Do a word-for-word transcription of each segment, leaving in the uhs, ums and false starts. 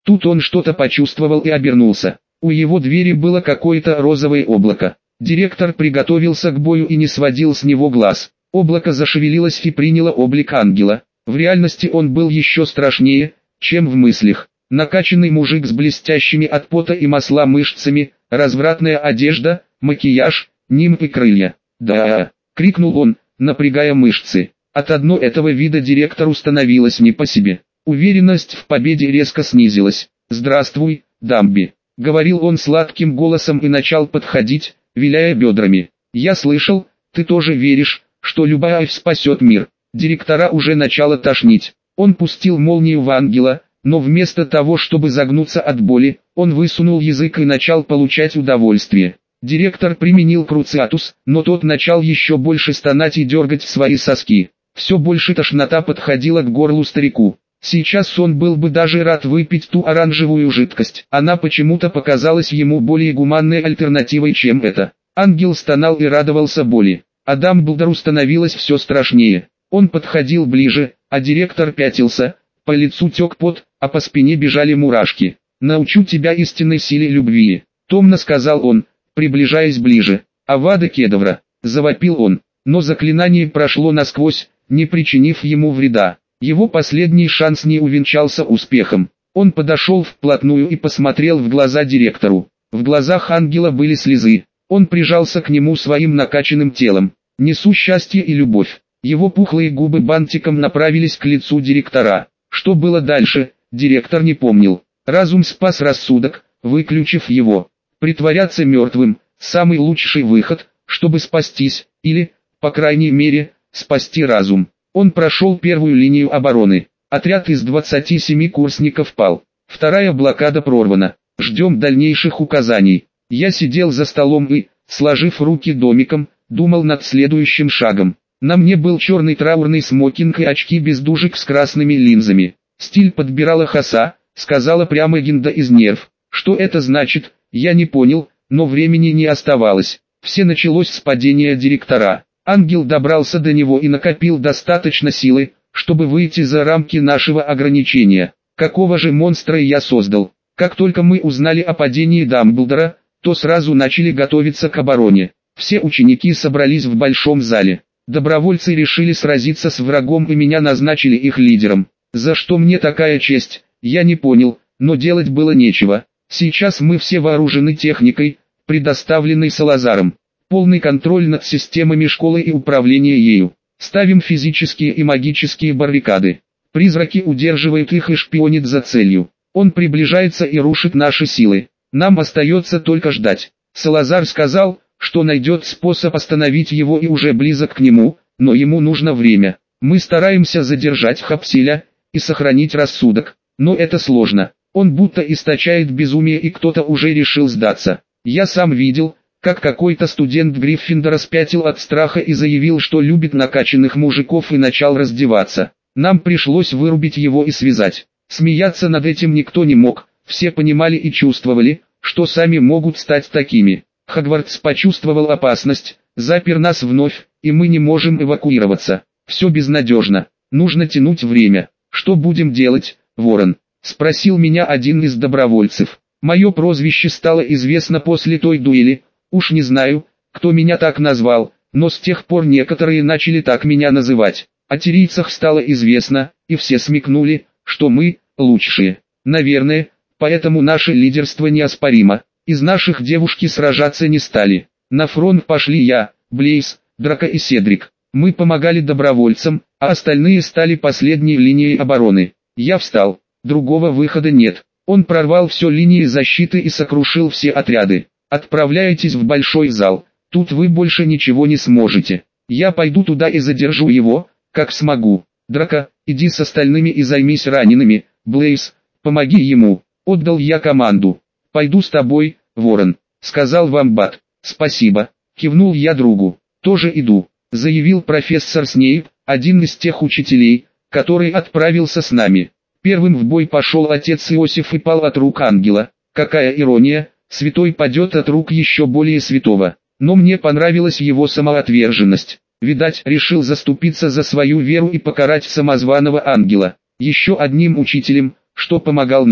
Тут он что-то почувствовал и обернулся. У его двери было какое-то розовое облако. Директор приготовился к бою и не сводил с него глаз. Облако зашевелилось и приняло облик ангела. В реальности он был еще страшнее, чем в мыслях. Накачанный мужик с блестящими от пота и масла мышцами, развратная одежда, макияж, нимб и крылья. «Да!» — крикнул он, напрягая мышцы. От одного этого вида директору становилось не по себе. Уверенность в победе резко снизилась. «Здравствуй, Дамби», — говорил он сладким голосом и начал подходить, виляя бедрами. «Я слышал, ты тоже веришь, что любовь спасет мир». Директора уже начало тошнить. Он пустил молнию в ангела, но вместо того, чтобы загнуться от боли, он высунул язык и начал получать удовольствие. Директор применил круциатус, но тот начал еще больше стонать и дергать свои соски. Все больше тошнота подходила к горлу старику. Сейчас он был бы даже рад выпить ту оранжевую жидкость. Она почему-то показалась ему более гуманной альтернативой, чем это. Ангел стонал и радовался боли. А Дамблдору становилось все страшнее. Он подходил ближе, а директор пятился, по лицу тек пот, а по спине бежали мурашки. «Научу тебя истинной силе любви», — томно сказал он, приближаясь ближе. «Авада Кедавра», — завопил он, но заклинание прошло насквозь, не причинив ему вреда. Его последний шанс не увенчался успехом. Он подошел вплотную и посмотрел в глаза директору. В глазах ангела были слезы. Он прижался к нему своим накачанным телом. «Несу счастье и любовь». Его пухлые губы бантиком направились к лицу директора. Что было дальше, директор не помнил. Разум спас рассудок, выключив его. Притворяться мертвым – самый лучший выход, чтобы спастись, или, по крайней мере, спасти разум. Он прошел первую линию обороны. Отряд из двадцати семи курсников пал. Вторая блокада прорвана. Ждем дальнейших указаний. Я сидел за столом и, сложив руки домиком, думал над следующим шагом. На мне был черный траурный смокинг и очки без дужек с красными линзами. Стиль подбирала Хаса, сказала прямо Гинда из нерв. Что это значит, я не понял, но времени не оставалось. Все началось с падения директора. Ангел добрался до него и накопил достаточно силы, чтобы выйти за рамки нашего ограничения. Какого же монстра я создал? Как только мы узнали о падении Дамблдора, то сразу начали готовиться к обороне. Все ученики собрались в большом зале. Добровольцы решили сразиться с врагом и меня назначили их лидером. За что мне такая честь, я не понял, но делать было нечего. Сейчас мы все вооружены техникой, предоставленной Салазаром. Полный контроль над системами школы и управление ею. Ставим физические и магические баррикады. Призраки удерживают их и шпионят за целью. Он приближается и рушит наши силы. Нам остается только ждать. Салазар сказал, что найдет способ остановить его и уже близок к нему, но ему нужно время. Мы стараемся задержать Хапсиля и сохранить рассудок, но это сложно. Он будто источает безумие и кто-то уже решил сдаться. Я сам видел, как какой-то студент Гриффиндора спятил от страха и заявил, что любит накачанных мужиков и начал раздеваться. Нам пришлось вырубить его и связать. Смеяться над этим никто не мог, все понимали и чувствовали, что сами могут стать такими. Хогвартс почувствовал опасность, запер нас вновь, и мы не можем эвакуироваться. Все безнадежно, нужно тянуть время. Что будем делать, Ворон? Спросил меня один из добровольцев. Мое прозвище стало известно после той дуэли. Уж не знаю, кто меня так назвал, но с тех пор некоторые начали так меня называть. О тирийцах стало известно, и все смекнули, что мы лучшие. Наверное, поэтому наше лидерство неоспоримо. Из наших девушки сражаться не стали. На фронт пошли я, Блейз, Драко и Седрик. Мы помогали добровольцам, а остальные стали последней линией обороны. Я встал, другого выхода нет. Он прорвал все линии защиты и сокрушил все отряды. Отправляйтесь в большой зал, тут вы больше ничего не сможете. Я пойду туда и задержу его, как смогу. Драко, иди с остальными и займись ранеными. Блейз, помоги ему. Отдал я команду. Пойду с тобой, Ворон, сказал Вамбат. Спасибо, кивнул я другу. Тоже иду, заявил профессор Снейп, один из тех учителей, который отправился с нами. Первым в бой пошел отец Иосиф и пал от рук ангела. Какая ирония, святой падет от рук еще более святого. Но мне понравилась его самоотверженность. Видать, решил заступиться за свою веру и покарать самозваного ангела. Еще одним учителем, что помогал нам,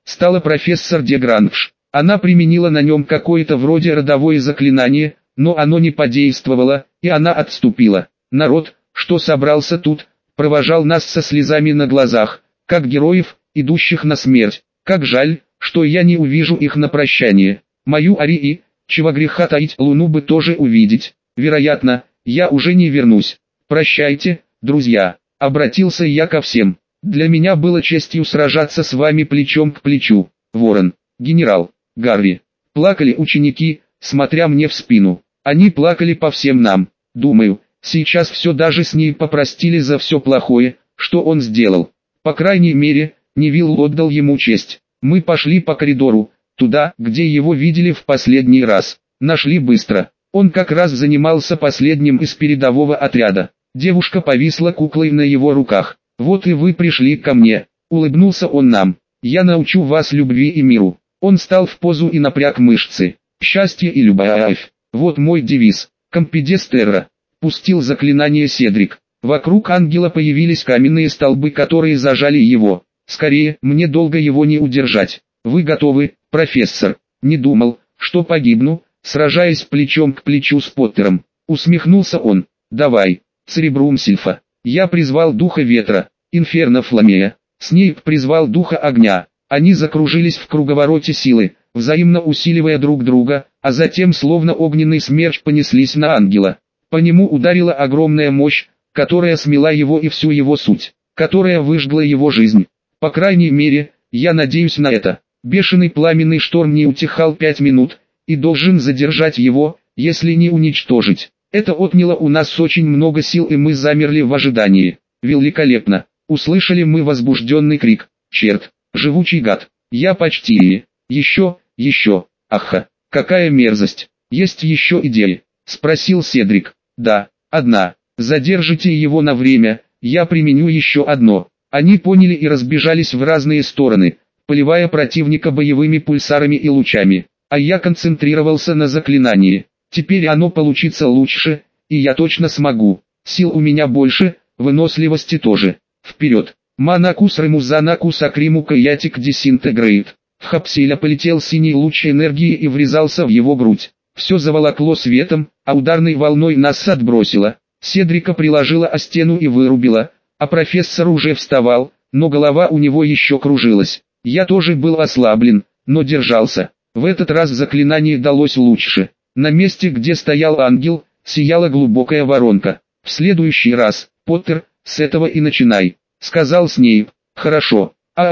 стала профессор де Гранж. Она применила на нем какое-то вроде родовое заклинание, но оно не подействовало, и она отступила. Народ, что собрался тут, провожал нас со слезами на глазах, как героев, идущих на смерть. Как жаль, что я не увижу их на прощание. Мою Арии, чего греха таить, луну бы тоже увидеть. Вероятно, я уже не вернусь. Прощайте, друзья, обратился я ко всем. Для меня было честью сражаться с вами плечом к плечу. Ворон, генерал, Гарри. Плакали ученики, смотря мне в спину. Они плакали по всем нам. Думаю, сейчас все даже с ней попростили за все плохое, что он сделал. По крайней мере, Невилл отдал ему честь. Мы пошли по коридору, туда, где его видели в последний раз. Нашли быстро. Он как раз занимался последним из передового отряда. Девушка повисла куклой на его руках. «Вот и вы пришли ко мне», — улыбнулся он нам. «Я научу вас любви и миру». Он встал в позу и напряг мышцы. «Счастье и любовь. Вот мой девиз. Компидес терра». Пустил заклинание Седрик. Вокруг ангела появились каменные столбы, которые зажали его. «Скорее, мне долго его не удержать. Вы готовы, профессор?» «Не думал, что погибну, сражаясь плечом к плечу с Поттером», — усмехнулся он. «Давай, Церебрум Сильфа». Я призвал духа ветра, Инферно Фламея. Снейп призвал духа огня. Они закружились в круговороте силы, взаимно усиливая друг друга, а затем словно огненный смерч понеслись на ангела. По нему ударила огромная мощь, которая смела его и всю его суть, которая выжгла его жизнь. По крайней мере, я надеюсь на это. Бешеный пламенный шторм не утихал пять минут, и должен задержать его, если не уничтожить. Это отняло у нас очень много сил, и мы замерли в ожидании. Великолепно! Услышали мы возбужденный крик. Черт, живучий гад! Я почти... Еще, еще, аха, какая мерзость! Есть еще идеи? Спросил Седрик. Да, одна. Задержите его на время, я применю еще одно. Они поняли и разбежались в разные стороны, поливая противника боевыми пульсарами и лучами. А я концентрировался на заклинании. Теперь оно получится лучше, и я точно смогу. Сил у меня больше, выносливости тоже. Вперед! Манакус Ремузанакус Акримука Ятик Дисинтегрейт. В Хапсиля полетел синий луч энергии и врезался в его грудь. Все заволокло светом, а ударной волной нас отбросило. Седрика приложила о стену и вырубила, а профессор уже вставал, но голова у него еще кружилась. Я тоже был ослаблен, но держался. В этот раз заклинание далось лучше. На месте, где стоял ангел, сияла глубокая воронка. «В следующий раз, Поттер, с этого и начинай», — сказал Снейп. «Хорошо».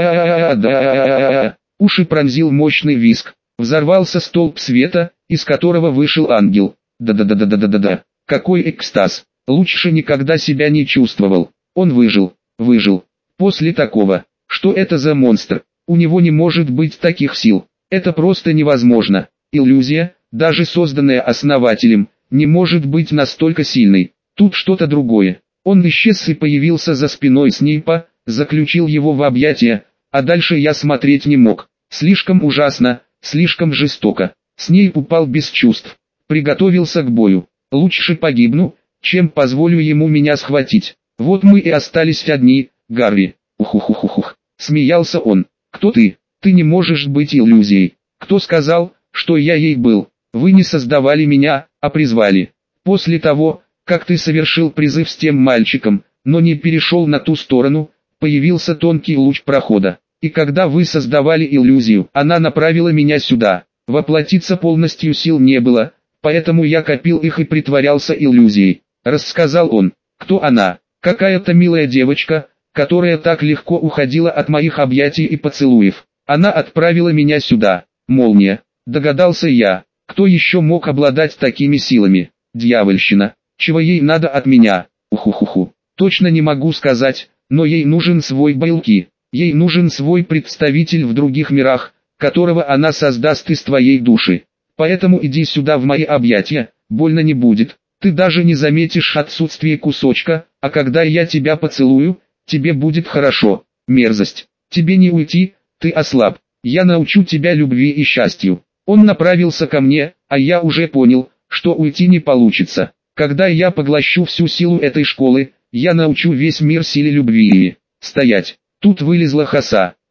А-а-а-а-да-а-а-а-а. Уши пронзил мощный визг. Взорвался столб света, из которого вышел ангел. Да-да-да-да-да-да-да. Какой экстаз! Лучше никогда себя не чувствовал. Он выжил, выжил. После такого, что это за монстр? У него не может быть таких сил. Это просто невозможно. Иллюзия, даже созданная основателем, не может быть настолько сильной. Тут что-то другое. Он исчез и появился за спиной Снейпа, заключил его в объятия, а дальше я смотреть не мог. Слишком ужасно, слишком жестоко. Снейп упал без чувств. Приготовился к бою. Лучше погибну, чем позволю ему меня схватить. Вот мы и остались одни, Гарри. Ухухухухух. Смеялся он. Кто ты? Ты не можешь быть иллюзией. Кто сказал, что я ей был? Вы не создавали меня, а призвали. После того, как ты совершил призыв с тем мальчиком, но не перешел на ту сторону, появился тонкий луч прохода. И когда вы создавали иллюзию, она направила меня сюда. Воплотиться полностью сил не было, поэтому я копил их и притворялся иллюзией. Рассказал он. Кто она? Какая-то милая девочка, которая так легко уходила от моих объятий и поцелуев. Она отправила меня сюда. Молния. Догадался я. Кто еще мог обладать такими силами? Дьявольщина. Чего ей надо от меня? Ухухуху. Точно не могу сказать, но ей нужен свой Байлки. Ей нужен свой представитель в других мирах, которого она создаст из твоей души. Поэтому иди сюда в мои объятия, больно не будет. Ты даже не заметишь отсутствие кусочка, а когда я тебя поцелую, тебе будет хорошо. Мерзость. Тебе не уйти, ты ослаб. Я научу тебя любви и счастью. Он направился ко мне, а я уже понял, что уйти не получится. Когда я поглощу всю силу этой школы, я научу весь мир силе любви. Стоять. Тут вылезла Хаса.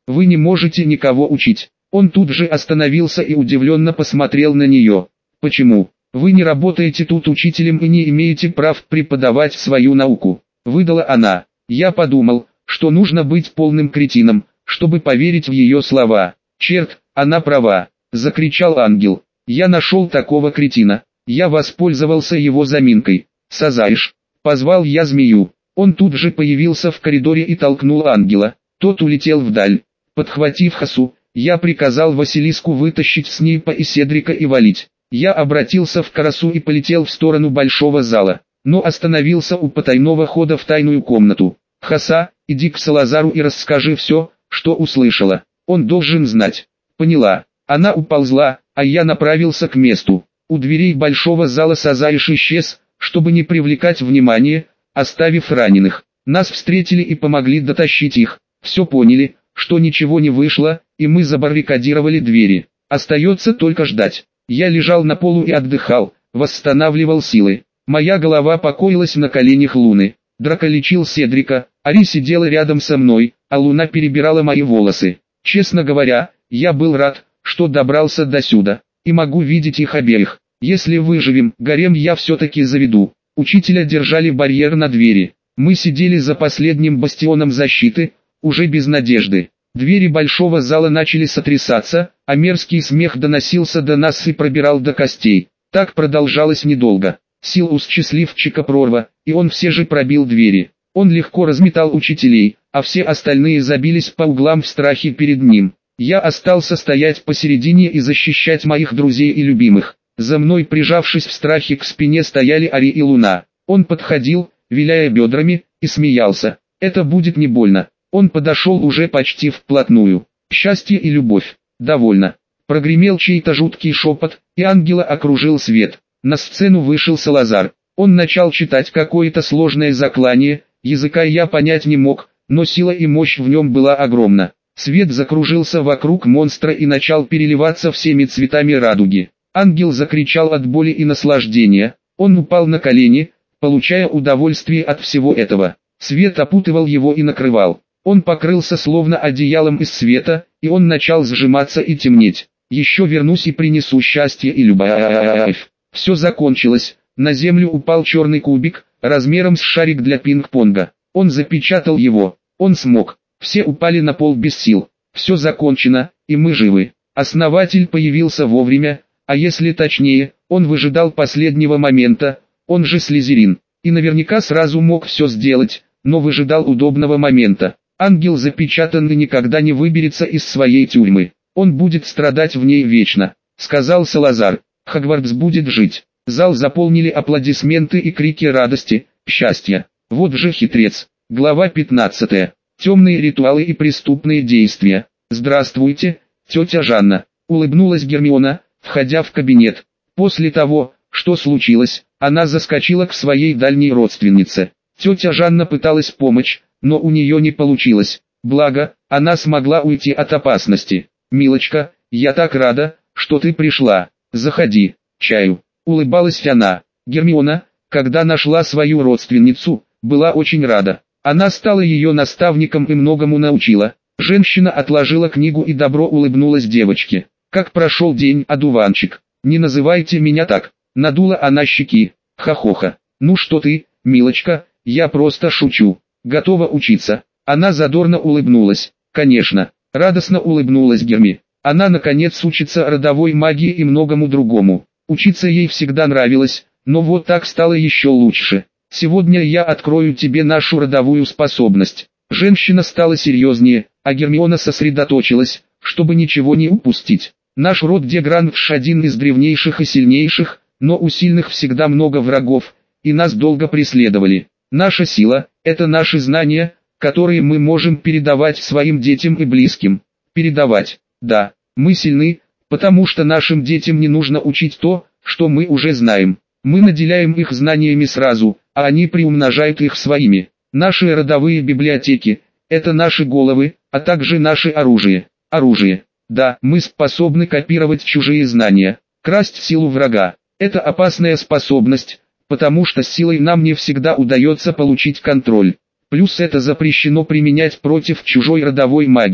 Вы не можете никого учить. Он тут же остановился и удивленно посмотрел на нее. Почему? Вы не работаете тут учителем и не имеете прав преподавать свою науку. Выдала она. Я подумал, что нужно быть полным кретином, чтобы поверить в ее слова. Черт, она права, закричал ангел. Я нашел такого кретина. Я воспользовался его заминкой. Сазаиш, позвал я змею. Он тут же появился в коридоре и толкнул ангела. Тот улетел вдаль. Подхватив Хасу, я приказал Василиску вытащить Снейпа и Седрика и валить. Я обратился в Карасу и полетел в сторону большого зала, но остановился у потайного хода в тайную комнату. Хаса, иди к Салазару и расскажи все, что услышала. Он должен знать. Поняла. Она уползла, а я направился к месту. У дверей большого зала Сазаиш исчез, чтобы не привлекать внимания, оставив раненых. Нас встретили и помогли дотащить их. Все поняли, что ничего не вышло, и мы забаррикадировали двери. Остается только ждать. Я лежал на полу и отдыхал, восстанавливал силы. Моя голова покоилась на коленях Луны. Драко лечил Седрика, Ари сидела рядом со мной, а Луна перебирала мои волосы. Честно говоря, я был рад, что добрался до сюда, и могу видеть их обеих. Если выживем, гарем я все-таки заведу. Учителя держали барьер на двери. Мы сидели за последним бастионом защиты, уже без надежды. Двери большого зала начали сотрясаться, а мерзкий смех доносился до нас и пробирал до костей. Так продолжалось недолго. Силус счастливчика прорва, и он все же пробил двери. Он легко разметал учителей, а все остальные забились по углам в страхе перед ним. Я остался стоять посередине и защищать моих друзей и любимых. За мной, прижавшись в страхе к спине, стояли Ари и Луна. Он подходил, виляя бедрами, и смеялся. Это будет не больно. Он подошел уже почти вплотную. Счастье и любовь. Довольно. Прогремел чей-то жуткий шепот, и ангела окружил свет. На сцену вышел Салазар. Он начал читать какое-то сложное заклание, языка я понять не мог, но сила и мощь в нем была огромна. Свет закружился вокруг монстра и начал переливаться всеми цветами радуги. Ангел закричал от боли и наслаждения. Он упал на колени, получая удовольствие от всего этого. Свет опутывал его и накрывал. Он покрылся словно одеялом из света, и он начал сжиматься и темнеть. Еще вернусь и принесу счастье и любовь. Все закончилось. На землю упал черный кубик, размером с шарик для пинг-понга. Он запечатал его. Он смог. Все упали на пол без сил. Все закончено, и мы живы. Основатель появился вовремя, а если точнее, он выжидал последнего момента, он же Слизерин. И наверняка сразу мог все сделать, но выжидал удобного момента. Ангел запечатан и никогда не выберется из своей тюрьмы. Он будет страдать в ней вечно, сказал Салазар. Хогвартс будет жить. Зал заполнили аплодисменты и крики радости, счастья. Вот же хитрец. Глава пятнадцатая. Темные ритуалы и преступные действия. Здравствуйте, тетя Жанна. Улыбнулась Гермиона, входя в кабинет. После того, что случилось, она заскочила к своей дальней родственнице. Тетя Жанна пыталась помочь, но у нее не получилось. Благо, она смогла уйти от опасности. «Милочка, я так рада, что ты пришла. Заходи, чаю». Улыбалась она. Гермиона, когда нашла свою родственницу, была очень рада. Она стала ее наставником и многому научила. Женщина отложила книгу и добро улыбнулась девочке. «Как прошел день, одуванчик? Не называйте меня так». Надула она щеки. Ха-хоха. «Ну что ты, милочка, я просто шучу. Готова учиться». Она задорно улыбнулась. «Конечно». Радостно улыбнулась Герми. Она наконец учится родовой магии и многому другому. Учиться ей всегда нравилось, но вот так стало еще лучше. «Сегодня я открою тебе нашу родовую способность». Женщина стала серьезнее, а Гермиона сосредоточилась, чтобы ничего не упустить. «Наш род Дегранж один из древнейших и сильнейших, но у сильных всегда много врагов, и нас долго преследовали. Наша сила – это наши знания, которые мы можем передавать своим детям и близким». Передавать. Да, мы сильны, потому что нашим детям не нужно учить то, что мы уже знаем. Мы наделяем их знаниями сразу, а они приумножают их своими. Наши родовые библиотеки – это наши головы, а также наше оружие. Оружие. Да, мы способны копировать чужие знания, красть силу врага. Это опасная способность, потому что с силой нам не всегда удается получить контроль. Плюс это запрещено применять против чужой родовой магии.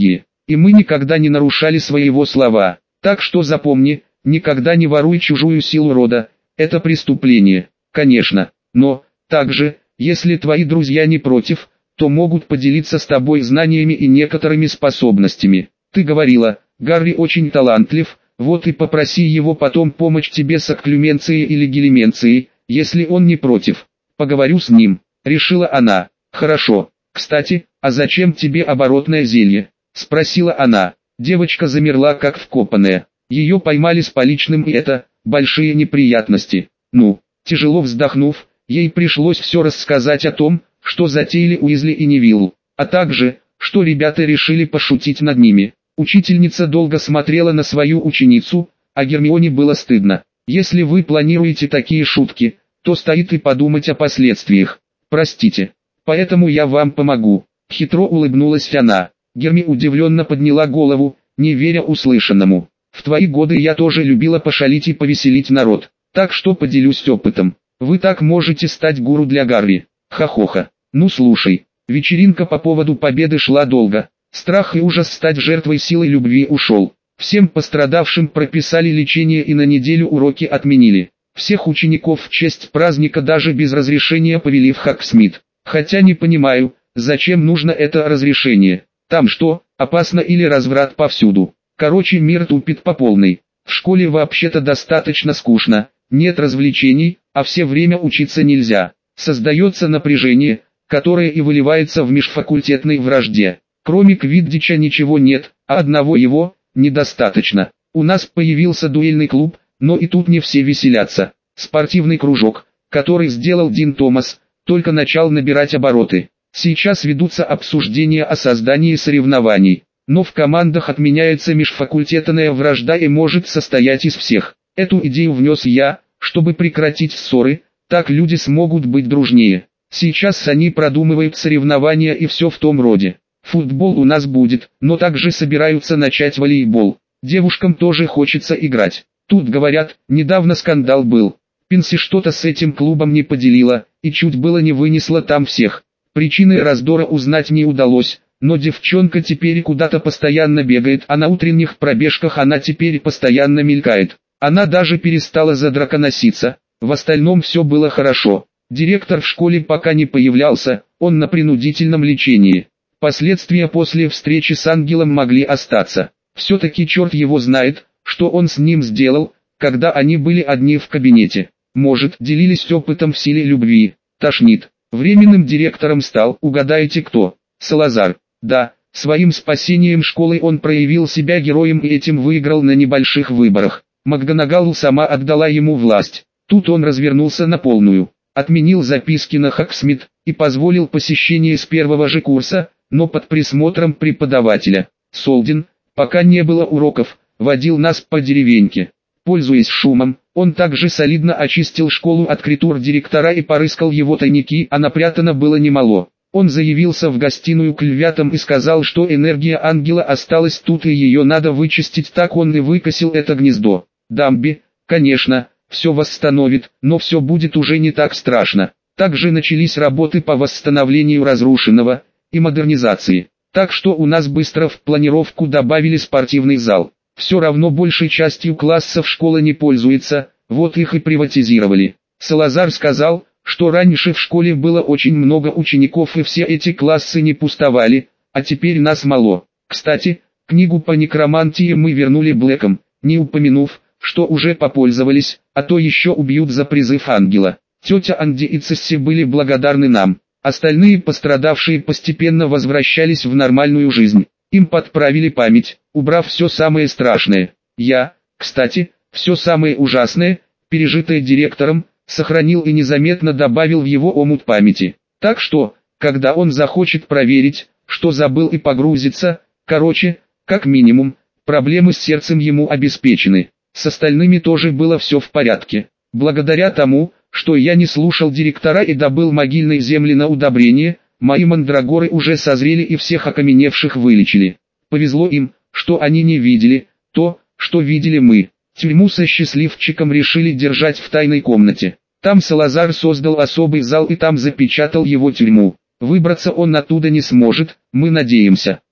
и мы никогда не нарушали своего слова. Так что запомни, никогда не воруй чужую силу рода, это преступление, конечно, но, также, если твои друзья не против, то могут поделиться с тобой знаниями и некоторыми способностями. Ты говорила, Гарри очень талантлив, вот и попроси его потом помочь тебе с окклюменцией или гелименцией, если он не против. Поговорю с ним, решила она. Хорошо. Кстати, а зачем тебе оборотное зелье? Спросила она. Девочка замерла как вкопанная. Ее поймали с поличным, и это большие неприятности. Ну, тяжело вздохнув, ей пришлось все рассказать о том, что затеяли Уизли и Невилл, а также, что ребята решили пошутить над ними. Учительница долго смотрела на свою ученицу, а Гермионе было стыдно. Если вы планируете такие шутки, то стоит и подумать о последствиях. Простите. Поэтому я вам помогу. Хитро улыбнулась она. Герми удивленно подняла голову, не веря услышанному. В твои годы я тоже любила пошалить и повеселить народ. Так что поделюсь опытом. Вы так можете стать гуру для Гарри. Ха-хоха. Ну слушай, вечеринка по поводу победы шла долго. Страх и ужас стать жертвой силы любви ушел. Всем пострадавшим прописали лечение и на неделю уроки отменили. Всех учеников в честь праздника даже без разрешения повели в Хогсмит. Хотя не понимаю, зачем нужно это разрешение. Там что, опасно или разврат повсюду? Короче, мир тупит по полной. В школе вообще-то достаточно скучно, нет развлечений, а все время учиться нельзя. Создается напряжение, которое и выливается в межфакультетной вражде. Кроме Квиддича ничего нет, а одного его недостаточно. У нас появился дуэльный клуб, но и тут не все веселятся. Спортивный кружок, который сделал Дин Томас, только начал набирать обороты. Сейчас ведутся обсуждения о создании соревнований. Но в командах отменяется межфакультетная вражда и может состоять из всех. Эту идею внес я, чтобы прекратить ссоры, так люди смогут быть дружнее. Сейчас они продумывают соревнования и все в том роде. Футбол у нас будет, но также собираются начать волейбол. Девушкам тоже хочется играть. Тут говорят, недавно скандал был. Пинси что-то с этим клубом не поделила, и чуть было не вынесла там всех. Причины раздора узнать не удалось, но девчонка теперь куда-то постоянно бегает, а на утренних пробежках она теперь постоянно мелькает. Она даже перестала за драка носиться, в остальном все было хорошо. Директор в школе пока не появлялся, он на принудительном лечении. Последствия после встречи с ангелом могли остаться. Все-таки черт его знает, что он с ним сделал, когда они были одни в кабинете. Может, делились опытом в силе любви. Тошнит. Временным директором стал, угадаете кто? Салазар. Да, своим спасением школы он проявил себя героем и этим выиграл на небольших выборах. МакГонагал сама отдала ему власть. Тут он развернулся на полную. Отменил записки на Хогсмит и позволил посещение с первого же курса, но под присмотром преподавателя. Солдин, пока не было уроков, водил нас по деревеньке. Пользуясь шумом, он также солидно очистил школу от критур директора и порыскал его тайники, а напрятано было немало. Он заявился в гостиную к львятам и сказал, что энергия ангела осталась тут и ее надо вычистить, так он и выкосил это гнездо. Дамби, конечно, все восстановит, но все будет уже не так страшно. Также начались работы по восстановлению разрушенного и модернизации. Так что у нас быстро в планировку добавили спортивный зал. Все равно большей частью классов школа не пользуется, вот их и приватизировали. Салазар сказал, что раньше в школе было очень много учеников и все эти классы не пустовали, а теперь нас мало. Кстати, книгу по некромантии мы вернули Блэком, не упомянув, что уже попользовались, а то еще убьют за призыв ангела. Тетя Анди и Цесси были благодарны нам. Остальные пострадавшие постепенно возвращались в нормальную жизнь. Им подправили память, убрав все самое страшное. Я, кстати, все самое ужасное, пережитое директором, сохранил и незаметно добавил в его омут памяти. Так что, когда он захочет проверить, что забыл и погрузится, короче, как минимум, проблемы с сердцем ему обеспечены. С остальными тоже было все в порядке. Благодаря тому, что я не слушал директора и добыл могильной земли на удобрение, мои мандрагоры уже созрели и всех окаменевших вылечили. Повезло им, что они не видели то, что видели мы. Тюрьму со счастливчиком решили держать в тайной комнате. Там Салазар создал особый зал и там запечатал его тюрьму. Выбраться он оттуда не сможет, мы надеемся.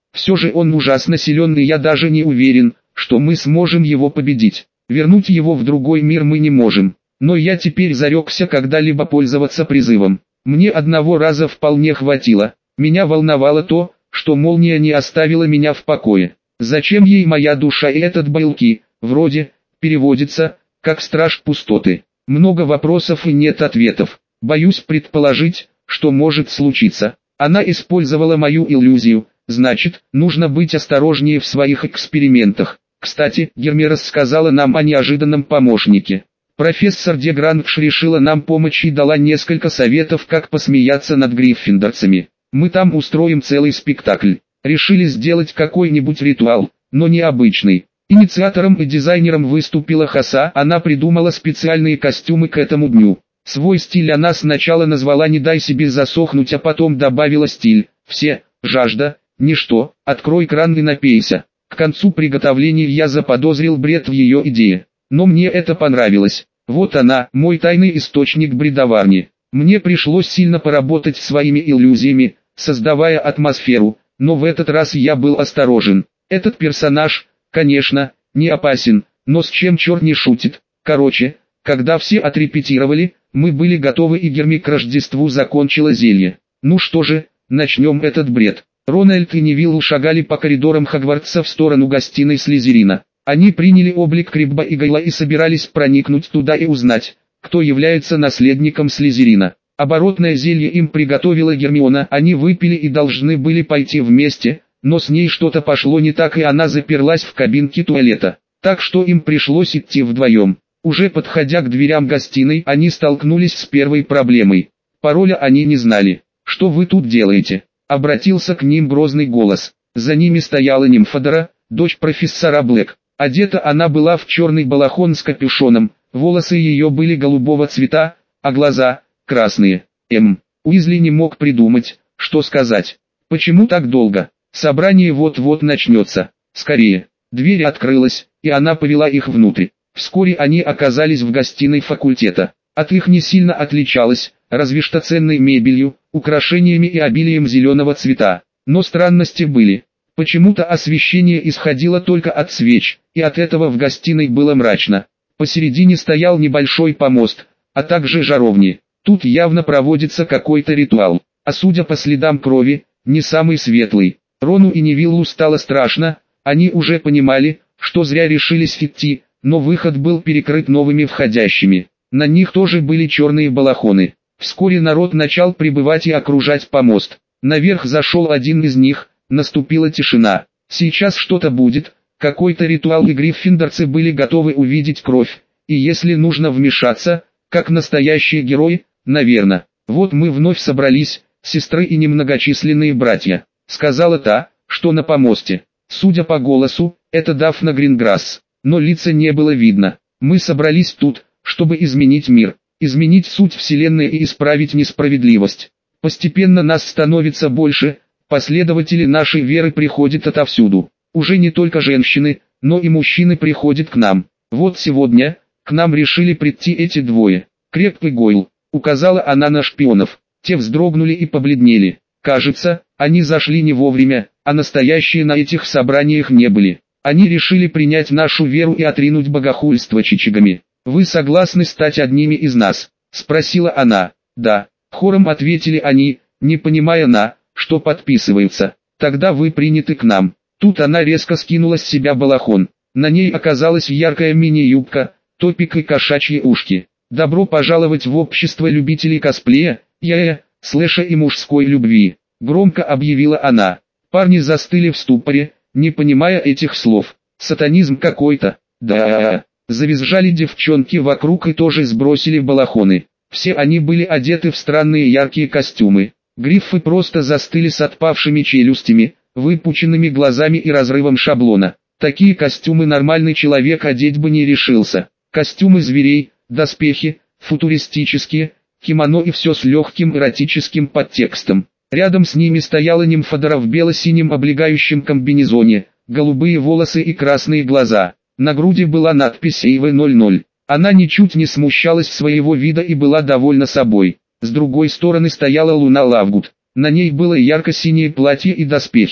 Все же он ужасно силен, и я даже не уверен, что мы сможем его победить. Вернуть его в другой мир мы не можем. Но я теперь зарекся когда-либо пользоваться призывом. Мне одного раза вполне хватило. Меня волновало то, что молния не оставила меня в покое. Зачем ей моя душа и этот Байлки, вроде, переводится, как страж пустоты. Много вопросов и нет ответов. Боюсь предположить, что может случиться. Она использовала мою иллюзию, значит, нужно быть осторожнее в своих экспериментах. Кстати, Герми рассказала нам о неожиданном помощнике. Профессор Дегранж решила нам помочь и дала несколько советов, как посмеяться над гриффиндорцами. Мы там устроим целый спектакль. Решили сделать какой-нибудь ритуал, но необычный. Инициатором и дизайнером выступила Хаса, она придумала специальные костюмы к этому дню. Свой стиль она сначала назвала «Не дай себе засохнуть», а потом добавила стиль «Все, жажда, ничто, открой кран и напейся». К концу приготовления я заподозрил бред в ее идее, но мне это понравилось. Вот она, мой тайный источник бредоварни. Мне пришлось сильно поработать своими иллюзиями, создавая атмосферу, но в этот раз я был осторожен. Этот персонаж, конечно, не опасен, но с чем черт не шутит. Короче, когда все отрепетировали, мы были готовы, и Герми к Рождеству закончила зелье. Ну что же, начнем этот бред. Рональд и Невилл шагали по коридорам Хогвартса в сторону гостиной Слизерина. Они приняли облик Крибба и Гайла и собирались проникнуть туда и узнать, кто является наследником Слизерина. Оборотное зелье им приготовила Гермиона, они выпили и должны были пойти вместе, но с ней что-то пошло не так, и она заперлась в кабинке туалета. Так что им пришлось идти вдвоем. Уже подходя к дверям гостиной, они столкнулись с первой проблемой. Пароля они не знали. «Что вы тут делаете?» — обратился к ним грозный голос. За ними стояла Нимфодора, дочь профессора Блэк. Одета она была в черный балахон с капюшоном, волосы ее были голубого цвета, а глаза — красные. Эм, Уизли не мог придумать, что сказать. «Почему так долго? Собрание вот-вот начнется. Скорее!» Дверь открылась, и она повела их внутрь. Вскоре они оказались в гостиной факультета. От их не сильно отличалась, разве что ценной мебелью, украшениями и обилием зеленого цвета. Но странности были. Почему-то освещение исходило только от свеч, и от этого в гостиной было мрачно. Посередине стоял небольшой помост, а также жаровни. Тут явно проводится какой-то ритуал, а судя по следам крови, не самый светлый. Рону и Невиллу стало страшно, они уже понимали, что зря решились идти, но выход был перекрыт новыми входящими. На них тоже были черные балахоны. Вскоре народ начал прибывать и окружать помост. Наверх зашел один из них, наступила тишина. Сейчас что-то будет, какой-то ритуал, и гриффиндорцы были готовы увидеть кровь. И если нужно вмешаться, как настоящие герои, наверное. «Вот мы вновь собрались, сестры и немногочисленные братья», — сказала та, что на помосте. Судя по голосу, это Дафна Гринграсс, но лица не было видно. «Мы собрались тут, чтобы изменить мир, изменить суть Вселенной и исправить несправедливость. Постепенно нас становится больше, последователи нашей веры приходят отовсюду. Уже не только женщины, но и мужчины приходят к нам. Вот сегодня, к нам решили прийти эти двое. Креб и Гойл», — указала она на шпионов. Те вздрогнули и побледнели. Кажется, они зашли не вовремя, а настоящие на этих собраниях не были. Они решили принять нашу веру и отринуть богохульство чичигами. «Вы согласны стать одними из нас?» — спросила она. «Да», — хором ответили они, не понимая на, что подписываются. «Тогда вы приняты к нам». Тут она резко скинула с себя балахон. На ней оказалась яркая мини-юбка, топик и кошачьи ушки. «Добро пожаловать в общество любителей косплея, яя, слэша и мужской любви», — громко объявила она. Парни застыли в ступоре, не понимая этих слов. «Сатанизм какой-то, да». Завизжали девчонки вокруг и тоже сбросили балахоны. Все они были одеты в странные яркие костюмы. Гриффы просто застыли с отпавшими челюстями, выпученными глазами и разрывом шаблона. Такие костюмы нормальный человек одеть бы не решился. Костюмы зверей, доспехи, футуристические, кимоно и все с легким эротическим подтекстом. Рядом с ними стояла Нимфодора в бело-синем облегающем комбинезоне, голубые волосы и красные глаза. На груди была надпись «Эйве ноль ноль». Она ничуть не смущалась своего вида и была довольна собой. С другой стороны стояла Луна Лавгуд. На ней было ярко-синее платье и доспехи.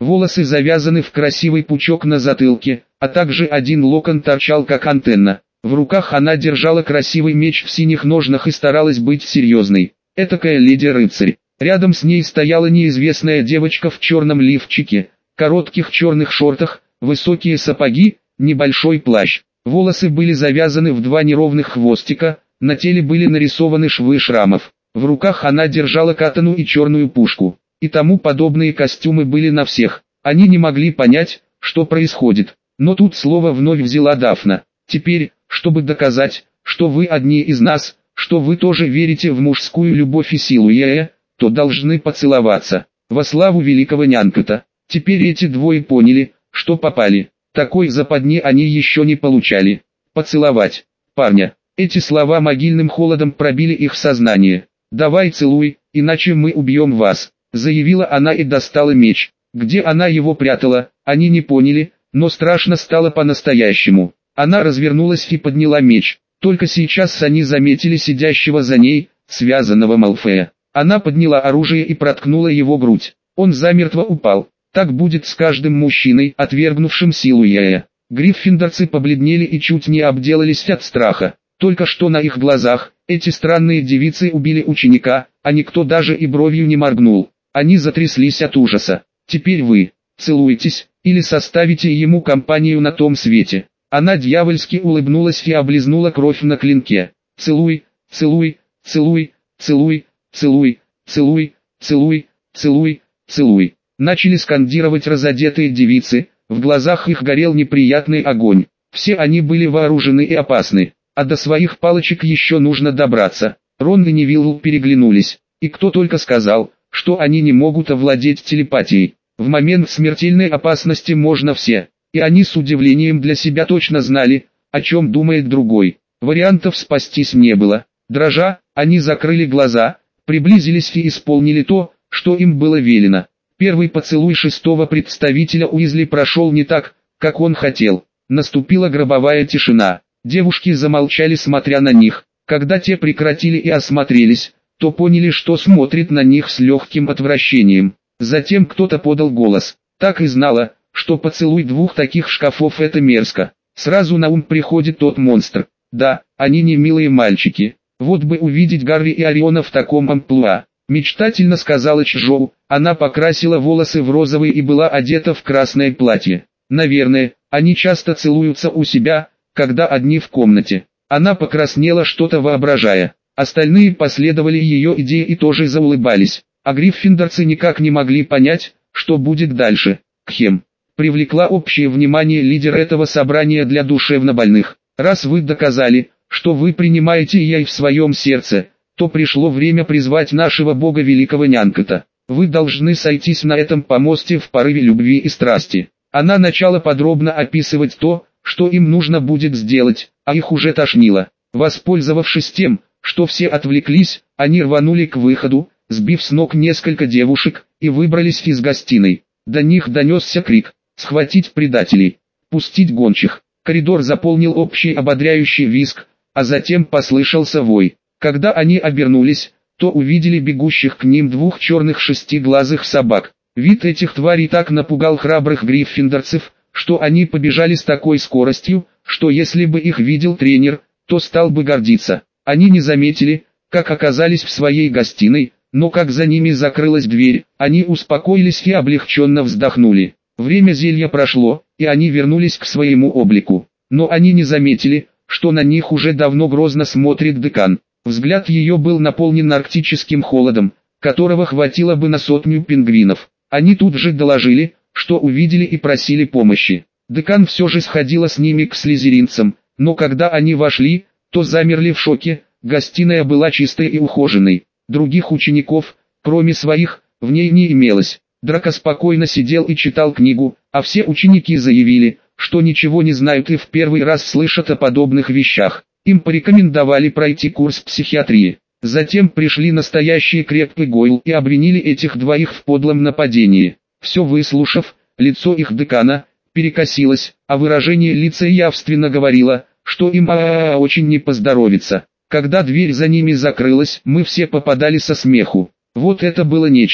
Волосы завязаны в красивый пучок на затылке, а также один локон торчал как антенна. В руках она держала красивый меч в синих ножнах и старалась быть серьезной. Этакая леди-рыцарь. Рядом с ней стояла неизвестная девочка в черном лифчике, коротких черных шортах, высокие сапоги, небольшой плащ. Волосы были завязаны в два неровных хвостика, на теле были нарисованы швы шрамов. В руках она держала катану и черную пушку. И тому подобные костюмы были на всех. Они не могли понять, что происходит. Но тут слово вновь взяла Дафна. Теперь, чтобы доказать, что вы одни из нас, что вы тоже верите в мужскую любовь и силу Е, то должны поцеловаться. Во славу великого Нянката. Теперь эти двое поняли, что попали. Такой западни они еще не получали. Поцеловать парня. Эти слова могильным холодом пробили их сознание. «Давай целуй, иначе мы убьем вас», заявила она и достала меч. Где она его прятала, они не поняли, но страшно стало по-настоящему. Она развернулась и подняла меч. Только сейчас они заметили сидящего за ней, связанного Малфоя. Она подняла оружие и проткнула его грудь. Он замертво упал. Так будет с каждым мужчиной, отвергнувшим силу Е. Гриффиндорцы побледнели и чуть не обделались от страха. Только что на их глазах, эти странные девицы убили ученика, а никто даже и бровью не моргнул. Они затряслись от ужаса. «Теперь вы целуетесь, или составите ему компанию на том свете». Она дьявольски улыбнулась и облизнула кровь на клинке. «Целуй, целуй, целуй, целуй, целуй, целуй, целуй, целуй, целуй». Начали скандировать разодетые девицы, в глазах их горел неприятный огонь. Все они были вооружены и опасны. А до своих палочек еще нужно добраться. Рон и Невилл переглянулись. И кто только сказал, что они не могут овладеть телепатией. В момент смертельной опасности можно все. И они с удивлением для себя точно знали, о чем думает другой. Вариантов спастись не было. Дрожа, они закрыли глаза, приблизились и исполнили то, что им было велено. Первый поцелуй шестого представителя Уизли прошел не так, как он хотел. Наступила гробовая тишина. Девушки замолчали, смотря на них. Когда те прекратили и осмотрелись, то поняли, что смотрит на них с легким отвращением. Затем кто-то подал голос. Так и знала, что поцелуй двух таких шкафов — это мерзко. Сразу на ум приходит тот монстр. Да, они не милые мальчики. Вот бы увидеть Гарри и Ориона в таком амплуа. Мечтательно сказала Чжоу. Она покрасила волосы в розовый и была одета в красное платье. Наверное, они часто целуются у себя, когда одни в комнате. Она покраснела, что-то воображая. Остальные последовали ее идее и тоже заулыбались. А гриффиндорцы никак не могли понять, что будет дальше. Кхем. Привлекла общее внимание лидер этого собрания для душевнобольных. Раз вы доказали, что вы принимаете Яй в своем сердце, то пришло время призвать нашего бога великого Нянката. Вы должны сойтись на этом помосте в порыве любви и страсти. Она начала подробно описывать то, что им нужно будет сделать, а их уже тошнило. Воспользовавшись тем, что все отвлеклись, они рванули к выходу, сбив с ног несколько девушек, и выбрались из гостиной. До них донесся крик: «Схватить предателей! Пустить гончих!» Коридор заполнил общий ободряющий визг, а затем послышался вой. Когда они обернулись, то увидели бегущих к ним двух черных шестиглазых собак. Вид этих тварей так напугал храбрых гриффиндорцев, что они побежали с такой скоростью, что если бы их видел тренер, то стал бы гордиться. Они не заметили, как оказались в своей гостиной, но как за ними закрылась дверь, они успокоились и облегченно вздохнули. Время зелья прошло, и они вернулись к своему облику. Но они не заметили, что на них уже давно грозно смотрит декан. Взгляд ее был наполнен арктическим холодом, которого хватило бы на сотню пингвинов. Они тут же доложили, что увидели и просили помощи. Декан все же сходила с ними к слизеринцам, но когда они вошли, то замерли в шоке. Гостиная была чистой и ухоженной. Других учеников, кроме своих, в ней не имелось. Драко спокойно сидел и читал книгу, а все ученики заявили, что ничего не знают и в первый раз слышат о подобных вещах. Им порекомендовали пройти курс психиатрии. Затем пришли настоящие Креб и Гойл и обвинили этих двоих в подлом нападении. Все выслушав, лицо их декана перекосилось, а выражение лица явственно говорило, что им а очень не поздоровится. Когда дверь за ними закрылась, мы все попадали со смеху. Вот это было нечто.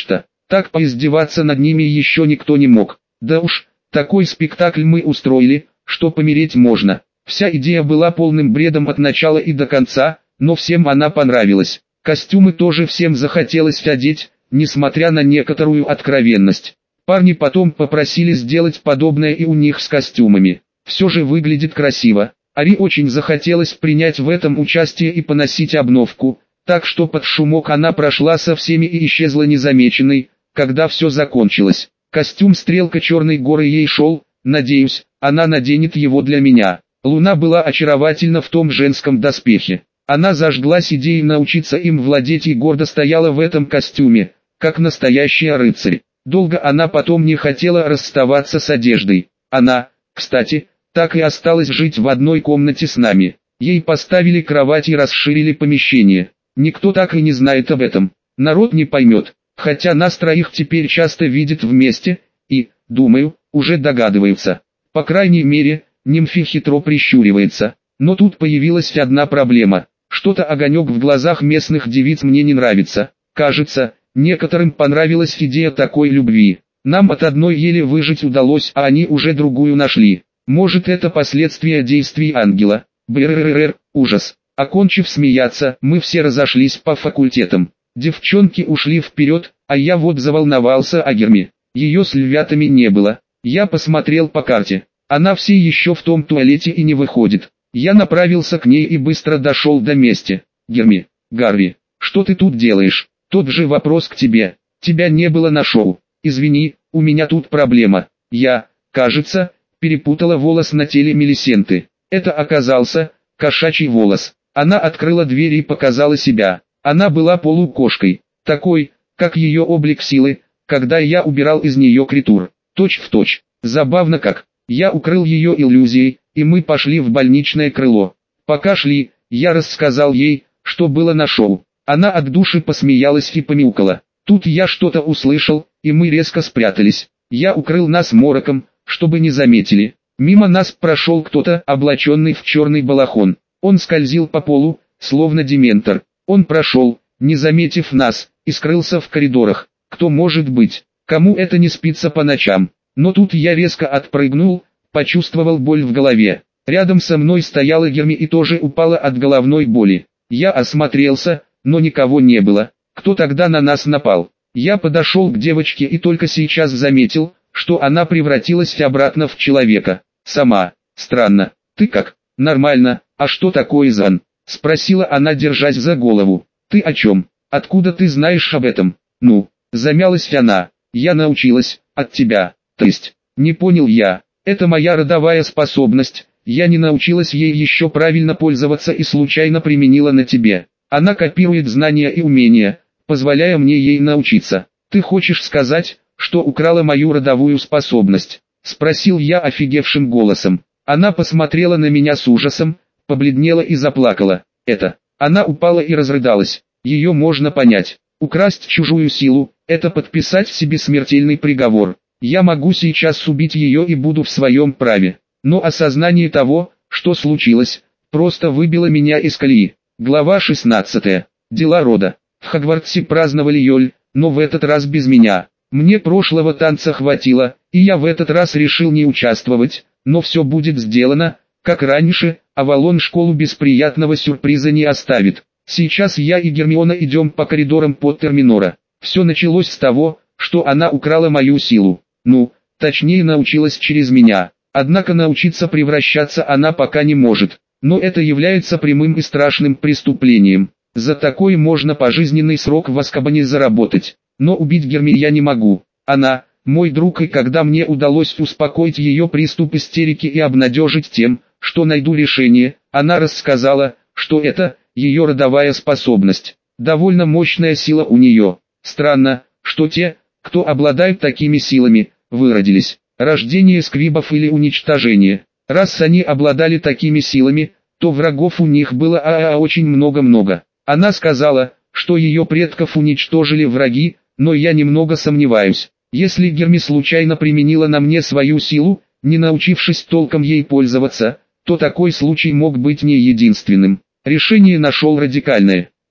Так поиздеваться над ними еще никто не мог. Да уж, такой спектакль мы устроили, что помереть можно. Вся идея была полным бредом от начала и до конца, но всем она понравилась. Костюмы тоже всем захотелось одеть, несмотря на некоторую откровенность. Парни потом попросили сделать подобное и у них с костюмами. Все же выглядит красиво. Ари очень захотелось принять в этом участие и поносить обновку, так что под шумок она прошла со всеми и исчезла незамеченной, когда все закончилось. Костюм Стрелка Черной Горы ей шел, надеюсь, она наденет его для меня. Луна была очаровательна в том женском доспехе. Она зажглась идеей научиться им владеть и гордо стояла в этом костюме, как настоящая рыцарь. Долго она потом не хотела расставаться с одеждой. Она, кстати, так и осталась жить в одной комнате с нами. Ей поставили кровать и расширили помещение. Никто так и не знает об этом. Народ не поймет, хотя нас троих теперь часто видят вместе, и, думаю, уже догадываются. По крайней мере, нимфи хитро прищуривается. Но тут появилась одна проблема. Что-то огонек в глазах местных девиц мне не нравится. Кажется, некоторым понравилась идея такой любви. Нам от одной еле выжить удалось, а они уже другую нашли. Может, это последствия действий ангела. Бррррр, ужас. Окончив смеяться, мы все разошлись по факультетам. Девчонки ушли вперед, а я вот заволновался о Герме. Ее с львятами не было. Я посмотрел по карте. Она все еще в том туалете и не выходит. Я направился к ней и быстро дошел до места. Герми, Гарви, что ты тут делаешь? Тот же вопрос к тебе. Тебя не было на шоу. Извини, у меня тут проблема. Я, кажется, перепутала волос на теле Мелисенты. Это оказался кошачий волос. Она открыла дверь и показала себя. Она была полукошкой, такой, как ее облик силы, когда я убирал из нее критур. Точь в точь. Забавно как. Я укрыл ее иллюзией, и мы пошли в больничное крыло. Пока шли, я рассказал ей, что было на шоу. Она от души посмеялась и помяукала. Тут я что-то услышал, и мы резко спрятались. Я укрыл нас мороком, чтобы не заметили. Мимо нас прошел кто-то, облаченный в черный балахон. Он скользил по полу, словно дементор. Он прошел, не заметив нас, и скрылся в коридорах. Кто может быть? Кому это не спится по ночам? Но тут я резко отпрыгнул, почувствовал боль в голове. Рядом со мной стояла Герми и тоже упала от головной боли. Я осмотрелся, но никого не было. Кто тогда на нас напал? Я подошел к девочке и только сейчас заметил, что она превратилась обратно в человека. Сама. Странно. Ты как? Нормально. А что такое Зан? Спросила она, держась за голову. Ты о чем? Откуда ты знаешь об этом? Ну, замялась она. Я научилась, от тебя. То есть, не понял я. Это моя родовая способность. Я не научилась ей еще правильно пользоваться и случайно применила на тебе. Она копирует знания и умения, позволяя мне ей научиться. Ты хочешь сказать, что украла мою родовую способность? Спросил я офигевшим голосом. Она посмотрела на меня с ужасом, побледнела и заплакала. Это. Она упала и разрыдалась. Ее можно понять. Украсть чужую силу – это подписать себе смертельный приговор. Я могу сейчас убить ее и буду в своем праве. Но осознание того, что случилось, просто выбило меня из колеи. Глава шестнадцатая. Дела рода. В Хогвартсе праздновали Йоль, но в этот раз без меня. Мне прошлого танца хватило, и я в этот раз решил не участвовать, но все будет сделано, как раньше, Авалон школу без приятного сюрприза не оставит. Сейчас я и Гермиона идем по коридорам Поттерминора. Все началось с того, что она украла мою силу. Ну, точнее научилась через меня. Однако научиться превращаться она пока не может. Но это является прямым и страшным преступлением. За такое можно пожизненный срок в Азкабане заработать. Но убить Герми я не могу. Она, мой друг, и когда мне удалось успокоить ее приступ истерики и обнадежить тем, что найду решение, она рассказала, что это ее родовая способность. Довольно мощная сила у нее. Странно, что те, кто обладает такими силами, выродились. Рождение сквибов или уничтожение. Раз они обладали такими силами, то врагов у них было а, -а, -а очень много-много. Она сказала, что ее предков уничтожили враги, но я немного сомневаюсь. Если Герми случайно применила на мне свою силу, не научившись толком ей пользоваться, то такой случай мог быть не единственным. Решение нашел радикальное.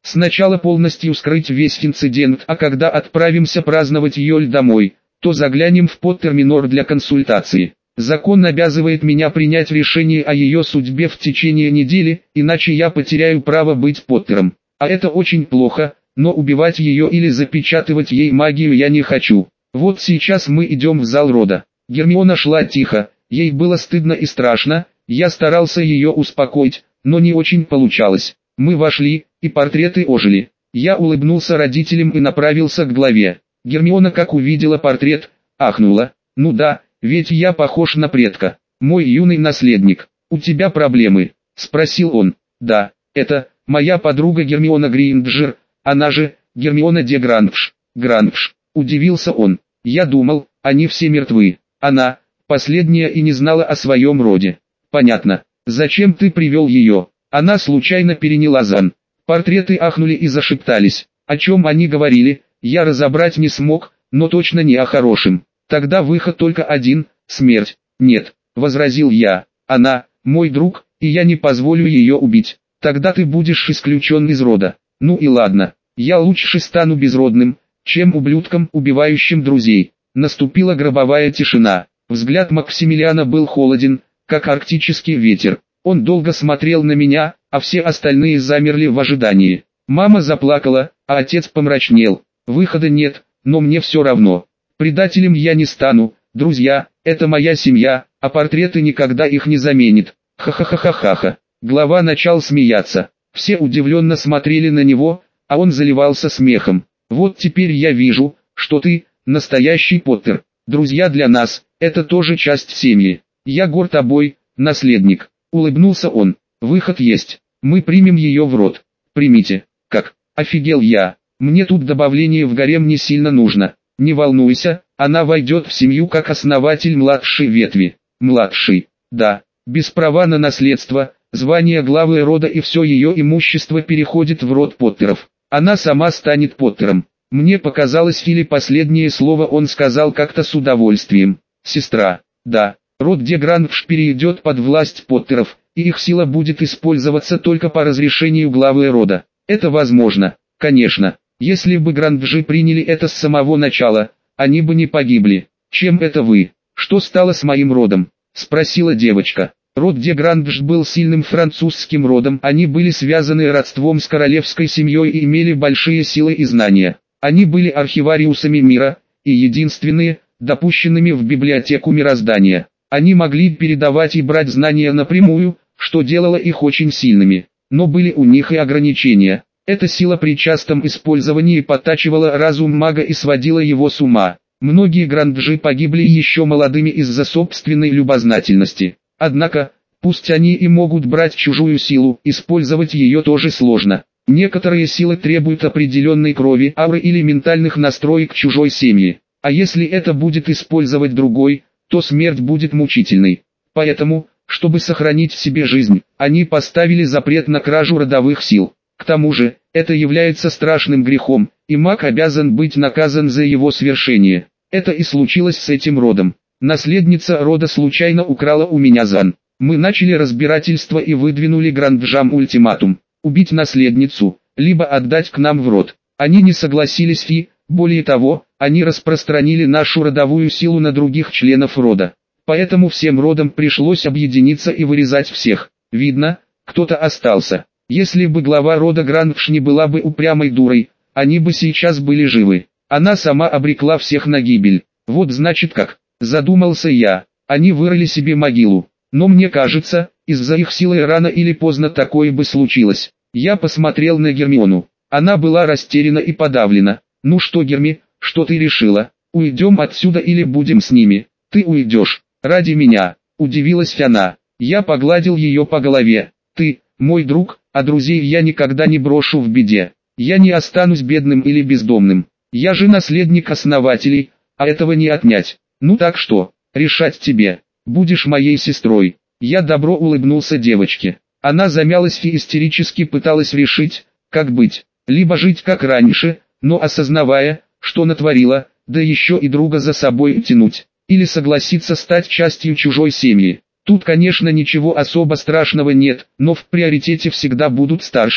Сначала полностью скрыть весь инцидент, а когда отправимся праздновать Йоль домой, то заглянем в Поттерминор для консультации. Закон обязывает меня принять решение о ее судьбе в течение недели, иначе я потеряю право быть Поттером. А это очень плохо, но убивать ее или запечатывать ей магию я не хочу. Вот сейчас мы идем в зал рода. Гермиона шла тихо, ей было стыдно и страшно, я старался ее успокоить, но не очень получалось. Мы вошли, и портреты ожили. Я улыбнулся родителям и направился к главе. Гермиона, как увидела портрет, ахнула. «Ну да, ведь я похож на предка. Мой юный наследник. У тебя проблемы?» – спросил он. «Да, это моя подруга Гермиона Грейнджер, она же Гермиона де Гранвиш». «Гранвиш», – удивился он. «Я думал, они все мертвы. Она, последняя и не знала о своем роде». «Понятно. Зачем ты привел ее?» Она случайно переняла Зан. Портреты ахнули и зашептались. О чем они говорили, я разобрать не смог, но точно не о хорошем. Тогда выход только один – смерть. «Нет», – возразил я, – «она, мой друг, и я не позволю ее убить. Тогда ты будешь исключен из рода». «Ну и ладно, я лучше стану безродным, чем ублюдком, убивающим друзей». Наступила гробовая тишина. Взгляд Максимилиана был холоден, как арктический ветер. Он долго смотрел на меня, а все остальные замерли в ожидании. Мама заплакала, а отец помрачнел. Выхода нет, но мне все равно. Предателем я не стану, друзья, это моя семья, а портреты никогда их не заменит. Ха-ха-ха-ха-ха. Глава начал смеяться. Все удивленно смотрели на него, а он заливался смехом. Вот теперь я вижу, что ты, настоящий Поттер. Друзья для нас, это тоже часть семьи. Я горд тобой, наследник. Улыбнулся он. Выход есть. Мы примем ее в рот. Примите. Как? Офигел я. Мне тут добавление в гарем не сильно нужно. Не волнуйся, она войдет в семью как основатель младшей ветви. Младший. Да. Без права на наследство, звание главы рода и все ее имущество переходит в род Поттеров. Она сама станет Поттером. Мне показалось, или последнее слово он сказал как-то с удовольствием. Сестра. Да. Род де Гранвиш перейдет под власть Поттеров, и их сила будет использоваться только по разрешению главы рода. Это возможно, конечно. Если бы Гранвиши приняли это с самого начала, они бы не погибли. Чем это вы? Что стало с моим родом? Спросила девочка. Род де Гранвиш был сильным французским родом, они были связаны родством с королевской семьей и имели большие силы и знания. Они были архивариусами мира, и единственные, допущенными в библиотеку мироздания. Они могли передавать и брать знания напрямую, что делало их очень сильными. Но были у них и ограничения. Эта сила при частом использовании подтачивала разум мага и сводила его с ума. Многие Гранвиши погибли еще молодыми из-за собственной любознательности. Однако, пусть они и могут брать чужую силу, использовать ее тоже сложно. Некоторые силы требуют определенной крови, ауры или ментальных настроек чужой семьи. А если это будет использовать другой, то смерть будет мучительной. Поэтому, чтобы сохранить себе жизнь, они поставили запрет на кражу родовых сил. К тому же, это является страшным грехом, и маг обязан быть наказан за его свершение. Это и случилось с этим родом. Наследница рода случайно украла у меня Зан. Мы начали разбирательство и выдвинули Гранвишам ультиматум. Убить наследницу, либо отдать к нам в род. Они не согласились и, более того, они распространили нашу родовую силу на других членов рода. Поэтому всем родам пришлось объединиться и вырезать всех. Видно, кто-то остался. Если бы глава рода Гранвиш не была бы упрямой дурой, они бы сейчас были живы. Она сама обрекла всех на гибель. Вот значит как. Задумался я. Они вырыли себе могилу. Но мне кажется, из-за их силы рано или поздно такое бы случилось. Я посмотрел на Гермиону. Она была растеряна и подавлена. «Ну что, Герми, что ты решила? Уйдем отсюда или будем с ними?» «Ты уйдешь. Ради меня», — удивилась она. Я погладил ее по голове. «Ты, мой друг, а друзей я никогда не брошу в беде. Я не останусь бедным или бездомным. Я же наследник основателей, а этого не отнять. Ну так что, решать тебе. Будешь моей сестрой». Я добро улыбнулся девочке. Она замялась и истерически пыталась решить, как быть. Либо жить как раньше, но осознавая, что натворила, да еще и друга за собой тянуть. Или согласиться стать частью чужой семьи. Тут, конечно, ничего особо страшного нет, но в приоритете всегда будут старшие.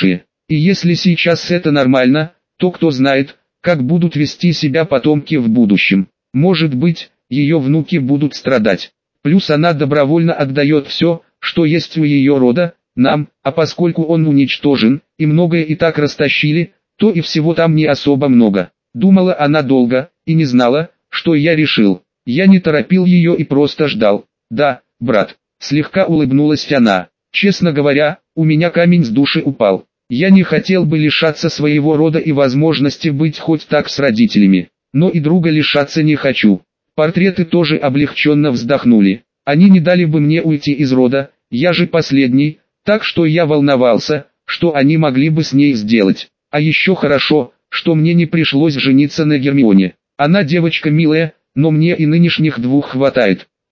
И если сейчас это нормально, то кто знает, как будут вести себя потомки в будущем. Может быть, ее внуки будут страдать. Плюс она добровольно отдает все, что есть у ее рода, нам, а поскольку он уничтожен, и многое и так растащили, то и всего там не особо много. Думала она долго, и не знала, что я решил. Я не торопил ее и просто ждал. Да, брат, слегка улыбнулась она. Честно говоря, у меня камень с души упал. Я не хотел бы лишаться своего рода и возможности быть хоть так с родителями, но и друга лишаться не хочу. Портреты тоже облегченно вздохнули. Они не дали бы мне уйти из рода, я же последний, так что я волновался, что они могли бы с ней сделать. А еще хорошо, что мне не пришлось жениться на Гермионе. Она девочка милая, но мне и нынешних двух хватает.